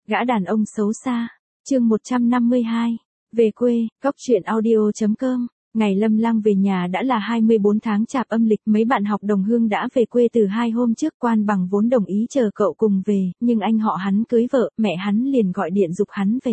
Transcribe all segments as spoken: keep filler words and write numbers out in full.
Gã đàn ông xấu xa. Chương một trăm năm mươi hai. Về quê, góc truyện audio chấm com. Ngày Lâm Lang về nhà đã là hai mươi bốn tháng Chạp âm lịch, mấy bạn học đồng hương đã về quê từ hai hôm trước. Quan Bằng vốn đồng ý chờ cậu cùng về, nhưng anh họ hắn cưới vợ, mẹ hắn liền gọi điện giục hắn về.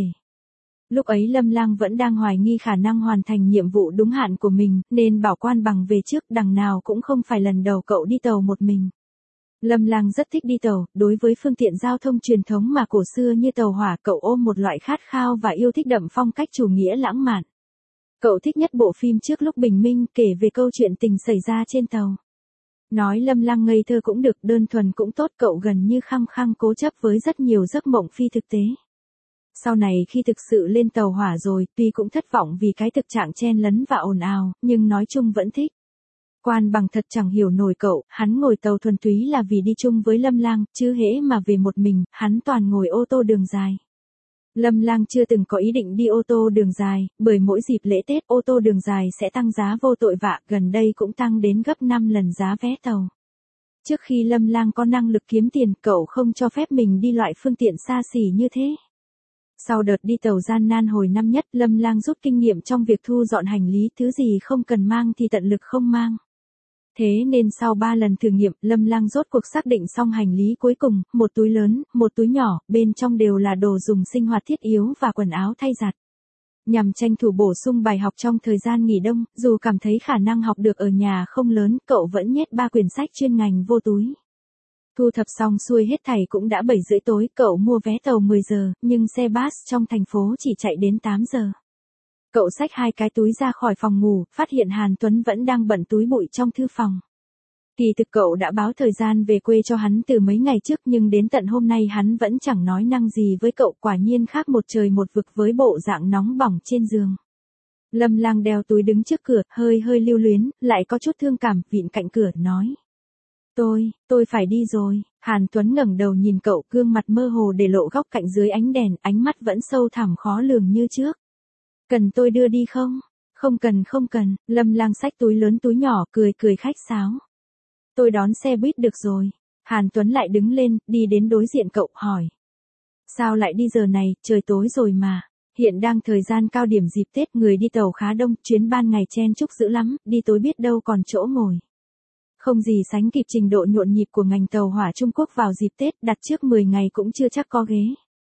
Lúc ấy Lâm Lang vẫn đang hoài nghi khả năng hoàn thành nhiệm vụ đúng hạn của mình, nên bảo Quan Bằng về trước, đằng nào cũng không phải lần đầu cậu đi tàu một mình. Lâm Lang rất thích đi tàu, đối với phương tiện giao thông truyền thống mà cổ xưa như tàu hỏa, cậu ôm một loại khát khao và yêu thích đậm phong cách chủ nghĩa lãng mạn. Cậu thích nhất bộ phim Trước lúc bình minh, kể về câu chuyện tình xảy ra trên tàu. Nói Lâm Lang ngây thơ cũng được, đơn thuần cũng tốt, cậu gần như khăng khăng cố chấp với rất nhiều giấc mộng phi thực tế. Sau này khi thực sự lên tàu hỏa rồi, tuy cũng thất vọng vì cái thực trạng chen lấn và ồn ào, nhưng nói chung vẫn thích. Quan Bằng thật chẳng hiểu nổi cậu, hắn ngồi tàu thuần túy là vì đi chung với Lâm Lang, chứ hễ mà về một mình, hắn toàn ngồi ô tô đường dài. Lâm Lang chưa từng có ý định đi ô tô đường dài, bởi mỗi dịp lễ Tết ô tô đường dài sẽ tăng giá vô tội vạ, gần đây cũng tăng đến gấp năm lần giá vé tàu. Trước khi Lâm Lang có năng lực kiếm tiền, cậu không cho phép mình đi loại phương tiện xa xỉ như thế. Sau đợt đi tàu gian nan hồi năm nhất, Lâm Lang rút kinh nghiệm trong việc thu dọn hành lý, thứ gì không cần mang thì tận lực không mang. Thế nên sau ba lần thử nghiệm, Lâm Lang rốt cuộc xác định xong hành lý cuối cùng, một túi lớn, một túi nhỏ, bên trong đều là đồ dùng sinh hoạt thiết yếu và quần áo thay giặt. Nhằm tranh thủ bổ sung bài học trong thời gian nghỉ đông, dù cảm thấy khả năng học được ở nhà không lớn, cậu vẫn nhét ba quyển sách chuyên ngành vô túi. Thu thập xong xuôi hết thảy cũng đã bảy rưỡi tối, cậu mua vé tàu mười giờ, nhưng xe bus trong thành phố chỉ chạy đến tám giờ. Cậu xách hai cái túi ra khỏi phòng ngủ, phát hiện Hàn Tuấn vẫn đang bận túi bụi trong thư phòng. Kỳ thực cậu đã báo thời gian về quê cho hắn từ mấy ngày trước, nhưng đến tận hôm nay hắn vẫn chẳng nói năng gì với cậu, quả nhiên khác một trời một vực với bộ dạng nóng bỏng trên giường. Lâm Lang đeo túi đứng trước cửa, hơi hơi lưu luyến, lại có chút thương cảm, vịn cạnh cửa, nói. Tôi, tôi phải đi rồi. Hàn Tuấn ngẩng đầu nhìn cậu, gương mặt mơ hồ để lộ góc cạnh dưới ánh đèn, ánh mắt vẫn sâu thẳm khó lường như trước. Cần tôi đưa đi không? Không cần không cần, Lâm Lang xách túi lớn túi nhỏ, cười cười khách sáo. Tôi đón xe buýt được rồi. Hàn Tuấn lại đứng lên, đi đến đối diện cậu, hỏi. Sao lại đi giờ này, trời tối rồi mà. Hiện đang thời gian cao điểm dịp Tết, người đi tàu khá đông, chuyến ban ngày chen chúc dữ lắm, đi tối biết đâu còn chỗ ngồi. Không gì sánh kịp trình độ nhộn nhịp của ngành tàu hỏa Trung Quốc vào dịp Tết, đặt trước mười ngày cũng chưa chắc có ghế.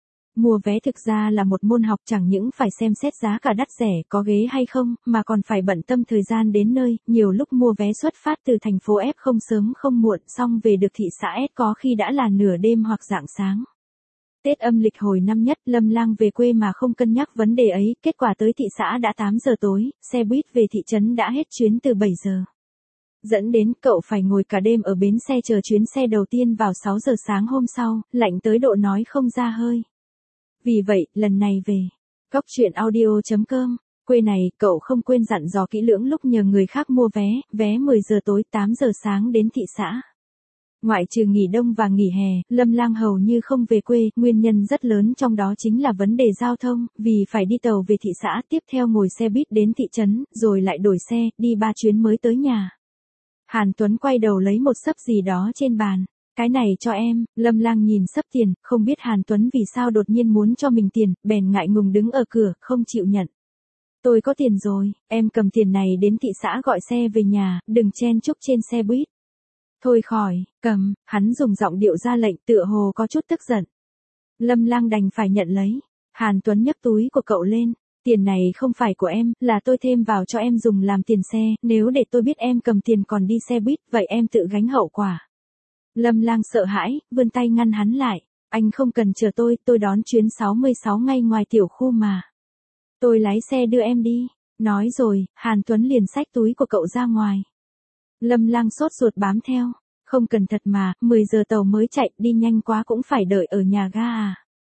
Mua vé thực ra là một môn học, chẳng những phải xem xét giá cả đắt rẻ, có ghế hay không, mà còn phải bận tâm thời gian đến nơi, nhiều lúc mua vé xuất phát từ thành phố F không sớm không muộn, xong về được thị xã S có khi đã là nửa đêm hoặc rạng sáng. Tết âm lịch hồi năm nhất, Lâm Lang về quê mà không cân nhắc vấn đề ấy, kết quả tới thị xã đã tám giờ tối, xe buýt về thị trấn đã hết chuyến từ bảy giờ. Dẫn đến cậu phải ngồi cả đêm ở bến xe chờ chuyến xe đầu tiên vào sáu giờ sáng hôm sau, lạnh tới độ nói không ra hơi. Vì vậy, lần này về, góc truyện audio chấm com, quê này, cậu không quên dặn dò kỹ lưỡng lúc nhờ người khác mua vé, vé mười giờ tối, tám giờ sáng đến thị xã. Ngoại trừ nghỉ đông và nghỉ hè, Lâm Lang hầu như không về quê, nguyên nhân rất lớn trong đó chính là vấn đề giao thông, vì phải đi tàu về thị xã, tiếp theo ngồi xe buýt đến thị trấn, rồi lại đổi xe, đi ba chuyến mới tới nhà. Hàn Tuấn quay đầu lấy một xấp gì đó trên bàn. Cái này cho em. Lâm Lang nhìn xấp tiền, không biết Hàn Tuấn vì sao đột nhiên muốn cho mình tiền, bèn ngại ngùng đứng ở cửa, không chịu nhận. Tôi có tiền rồi, em cầm tiền này đến thị xã gọi xe về nhà, đừng chen chúc trên xe buýt. Thôi khỏi, cầm, hắn dùng giọng điệu ra lệnh, tựa hồ có chút tức giận. Lâm Lang đành phải nhận lấy. Hàn Tuấn nhấc túi của cậu lên. Tiền này không phải của em, là tôi thêm vào cho em dùng làm tiền xe, nếu để tôi biết em cầm tiền còn đi xe buýt, vậy em tự gánh hậu quả. Lâm Lang sợ hãi, vươn tay ngăn hắn lại. Anh không cần chờ tôi, tôi đón chuyến sáu mươi sáu ngay ngoài tiểu khu mà. Tôi lái xe đưa em đi. Nói rồi, Hàn Tuấn liền xách túi của cậu ra ngoài. Lâm Lang sốt ruột bám theo. Không cần thật mà, mười giờ tàu mới chạy, đi nhanh quá cũng phải đợi ở nhà ga à.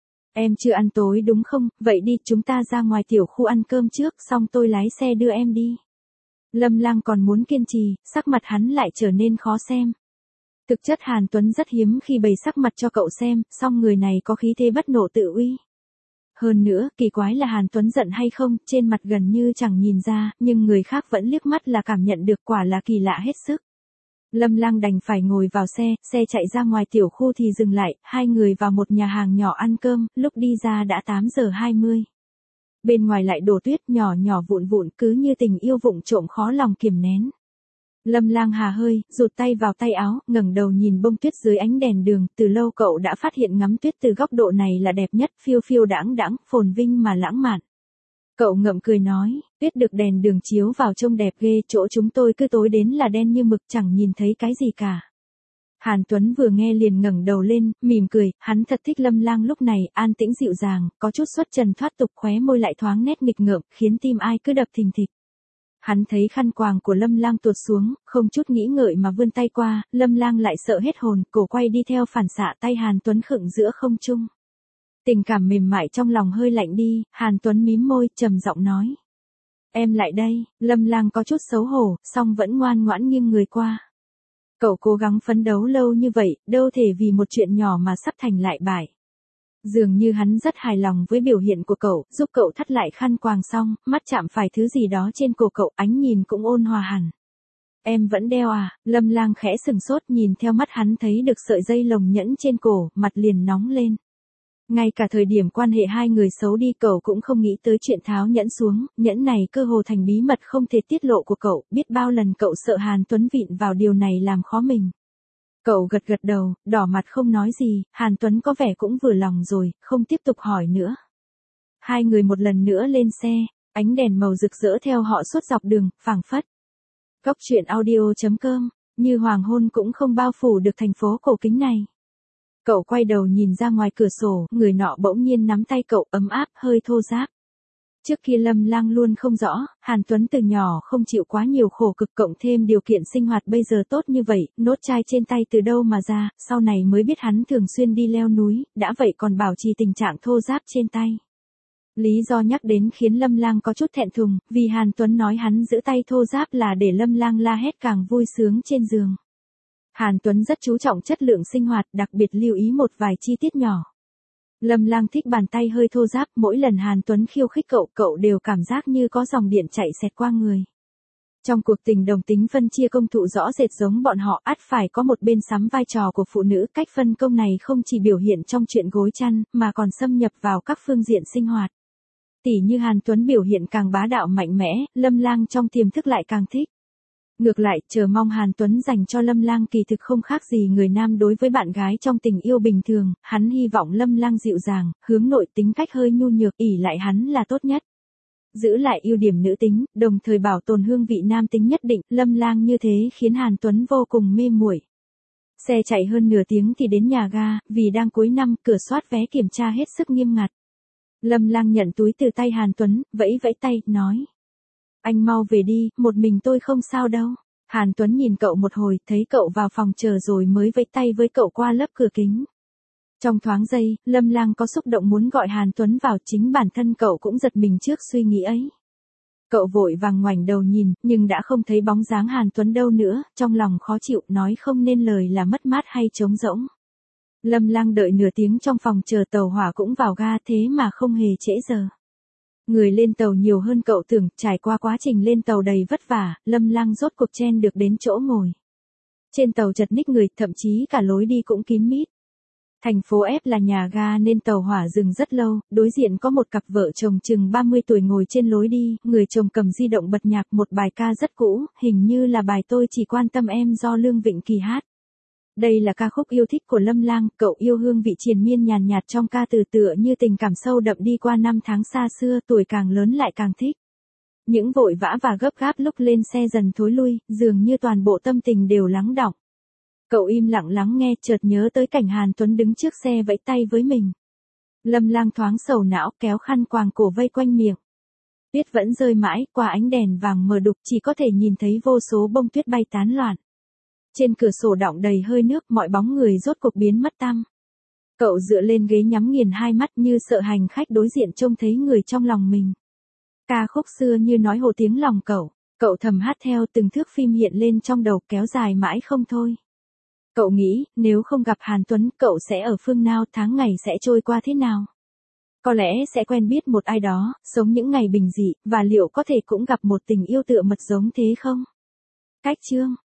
Em chưa ăn tối đúng không, vậy đi, chúng ta ra ngoài tiểu khu ăn cơm trước, xong tôi lái xe đưa em đi. Lâm Lang còn muốn kiên trì, sắc mặt hắn lại trở nên khó xem. Thực chất Hàn Tuấn rất hiếm khi bày sắc mặt cho cậu xem, song người này có khí thế bất nộ tự uy. Hơn nữa, kỳ quái là Hàn Tuấn giận hay không, trên mặt gần như chẳng nhìn ra, nhưng người khác vẫn liếc mắt là cảm nhận được, quả là kỳ lạ hết sức. Lâm Lang đành phải ngồi vào xe, xe chạy ra ngoài tiểu khu thì dừng lại, hai người vào một nhà hàng nhỏ ăn cơm, lúc đi ra đã tám giờ hai mươi. Bên ngoài lại đổ tuyết nhỏ nhỏ vụn vụn cứ như tình yêu vụng trộm khó lòng kiềm nén. Lâm Lang hà hơi, rụt tay vào tay áo, ngẩng đầu nhìn bông tuyết dưới ánh đèn đường, từ lâu cậu đã phát hiện ngắm tuyết từ góc độ này là đẹp nhất, phiêu phiêu đãng đãng, phồn vinh mà lãng mạn. Cậu ngậm cười nói, tuyết được đèn đường chiếu vào trông đẹp ghê, chỗ chúng tôi cứ tối đến là đen như mực chẳng nhìn thấy cái gì cả. Hàn Tuấn vừa nghe liền ngẩng đầu lên, mỉm cười, hắn thật thích Lâm Lang lúc này, an tĩnh dịu dàng, có chút xuất trần thoát tục, khóe môi lại thoáng nét nghịch ngợm, khiến tim ai cứ đập thình thịch. Hắn thấy khăn quàng của Lâm Lang tuột xuống, không chút nghĩ ngợi mà vươn tay qua, Lâm Lang lại sợ hết hồn, cổ quay đi theo phản xạ, tay Hàn Tuấn khựng giữa không trung. Tình cảm mềm mại trong lòng hơi lạnh đi, Hàn Tuấn mím môi, trầm giọng nói. Em lại đây, Lâm Lang có chút xấu hổ, song vẫn ngoan ngoãn nghiêng người qua. Cậu cố gắng phấn đấu lâu như vậy, đâu thể vì một chuyện nhỏ mà sắp thành lại bại. Dường như hắn rất hài lòng với biểu hiện của cậu, giúp cậu thắt lại khăn quàng xong, mắt chạm phải thứ gì đó trên cổ cậu, ánh nhìn cũng ôn hòa hẳn. Em vẫn đeo à, Lâm Lang khẽ sừng sốt nhìn theo mắt hắn thấy được sợi dây lồng nhẫn trên cổ, mặt liền nóng lên. Ngay cả thời điểm quan hệ hai người xấu đi cậu cũng không nghĩ tới chuyện tháo nhẫn xuống, nhẫn này cơ hồ thành bí mật không thể tiết lộ của cậu, biết bao lần cậu sợ Hàn Tuấn vịn vào điều này làm khó mình. Cậu gật gật đầu, đỏ mặt không nói gì, Hàn Tuấn có vẻ cũng vừa lòng rồi, không tiếp tục hỏi nữa. Hai người một lần nữa lên xe, ánh đèn màu rực rỡ theo họ suốt dọc đường, phảng phất. Góc truyện audio chấm com, như hoàng hôn cũng không bao phủ được thành phố cổ kính này. Cậu quay đầu nhìn ra ngoài cửa sổ, người nọ bỗng nhiên nắm tay cậu ấm áp, hơi thô ráp. Trước kia Lâm Lang luôn không rõ, Hàn Tuấn từ nhỏ không chịu quá nhiều khổ cực cộng thêm điều kiện sinh hoạt bây giờ tốt như vậy, nốt chai trên tay từ đâu mà ra, sau này mới biết hắn thường xuyên đi leo núi, đã vậy còn bảo trì tình trạng thô ráp trên tay. Lý do nhắc đến khiến Lâm Lang có chút thẹn thùng, vì Hàn Tuấn nói hắn giữ tay thô ráp là để Lâm Lang la hét càng vui sướng trên giường. Hàn Tuấn rất chú trọng chất lượng sinh hoạt, đặc biệt lưu ý một vài chi tiết nhỏ. Lâm Lang thích bàn tay hơi thô ráp, mỗi lần Hàn Tuấn khiêu khích cậu, cậu đều cảm giác như có dòng điện chạy xẹt qua người. Trong cuộc tình đồng tính phân chia công thụ rõ rệt giống bọn họ, ắt phải có một bên sắm vai trò của phụ nữ, cách phân công này không chỉ biểu hiện trong chuyện gối chăn, mà còn xâm nhập vào các phương diện sinh hoạt. Tỉ như Hàn Tuấn biểu hiện càng bá đạo mạnh mẽ, Lâm Lang trong tiềm thức lại càng thích. Ngược lại, chờ mong Hàn Tuấn dành cho Lâm Lang kỳ thực không khác gì người nam đối với bạn gái trong tình yêu bình thường, hắn hy vọng Lâm Lang dịu dàng, hướng nội tính cách hơi nhu nhược, ỷ lại hắn là tốt nhất. Giữ lại ưu điểm nữ tính, đồng thời bảo tồn hương vị nam tính nhất định, Lâm Lang như thế khiến Hàn Tuấn vô cùng mê muội. Xe chạy hơn nửa tiếng thì đến nhà ga, vì đang cuối năm, cửa soát vé kiểm tra hết sức nghiêm ngặt. Lâm Lang nhận túi từ tay Hàn Tuấn, vẫy vẫy tay, nói. Anh mau về đi, một mình tôi không sao đâu. Hàn Tuấn nhìn cậu một hồi, thấy cậu vào phòng chờ rồi mới vẫy tay với cậu qua lớp cửa kính. Trong thoáng giây, Lâm Lang có xúc động muốn gọi Hàn Tuấn vào, chính bản thân cậu cũng giật mình trước suy nghĩ ấy. Cậu vội vàng ngoảnh đầu nhìn, nhưng đã không thấy bóng dáng Hàn Tuấn đâu nữa, trong lòng khó chịu, nói không nên lời là mất mát hay trống rỗng. Lâm Lang đợi nửa tiếng trong phòng chờ tàu hỏa cũng vào ga thế mà không hề trễ giờ. Người lên tàu nhiều hơn cậu tưởng, trải qua quá trình lên tàu đầy vất vả, Lâm Lang rốt cuộc chen được đến chỗ ngồi. Trên tàu chật ních người, thậm chí cả lối đi cũng kín mít. Thành phố F là nhà ga nên tàu hỏa dừng rất lâu, đối diện có một cặp vợ chồng chừng ba mươi tuổi ngồi trên lối đi, người chồng cầm di động bật nhạc một bài ca rất cũ, hình như là bài Tôi Chỉ Quan Tâm Em do Lương Vịnh Kỳ hát. Đây là ca khúc yêu thích của Lâm Lang, cậu yêu hương vị triền miên nhàn nhạt trong ca từ tựa như tình cảm sâu đậm đi qua năm tháng xa xưa, tuổi càng lớn lại càng thích. Những vội vã và gấp gáp lúc lên xe dần thối lui, dường như toàn bộ tâm tình đều lắng đọng. Cậu im lặng lắng nghe, chợt nhớ tới cảnh Hàn Tuấn đứng trước xe vẫy tay với mình. Lâm Lang thoáng sầu não, kéo khăn quàng cổ vây quanh miệng. Tuyết vẫn rơi mãi, qua ánh đèn vàng mờ đục chỉ có thể nhìn thấy vô số bông tuyết bay tán loạn. Trên cửa sổ đọng đầy hơi nước, mọi bóng người rốt cuộc biến mất tăm. Cậu dựa lên ghế nhắm nghiền hai mắt như sợ hành khách đối diện trông thấy người trong lòng mình. Ca khúc xưa như nói hồ tiếng lòng cậu, cậu thầm hát theo, từng thước phim hiện lên trong đầu kéo dài mãi không thôi. Cậu nghĩ, nếu không gặp Hàn Tuấn, cậu sẽ ở phương nào, tháng ngày sẽ trôi qua thế nào? Có lẽ sẽ quen biết một ai đó, sống những ngày bình dị, và liệu có thể cũng gặp một tình yêu tựa mật giống thế không? Cách chương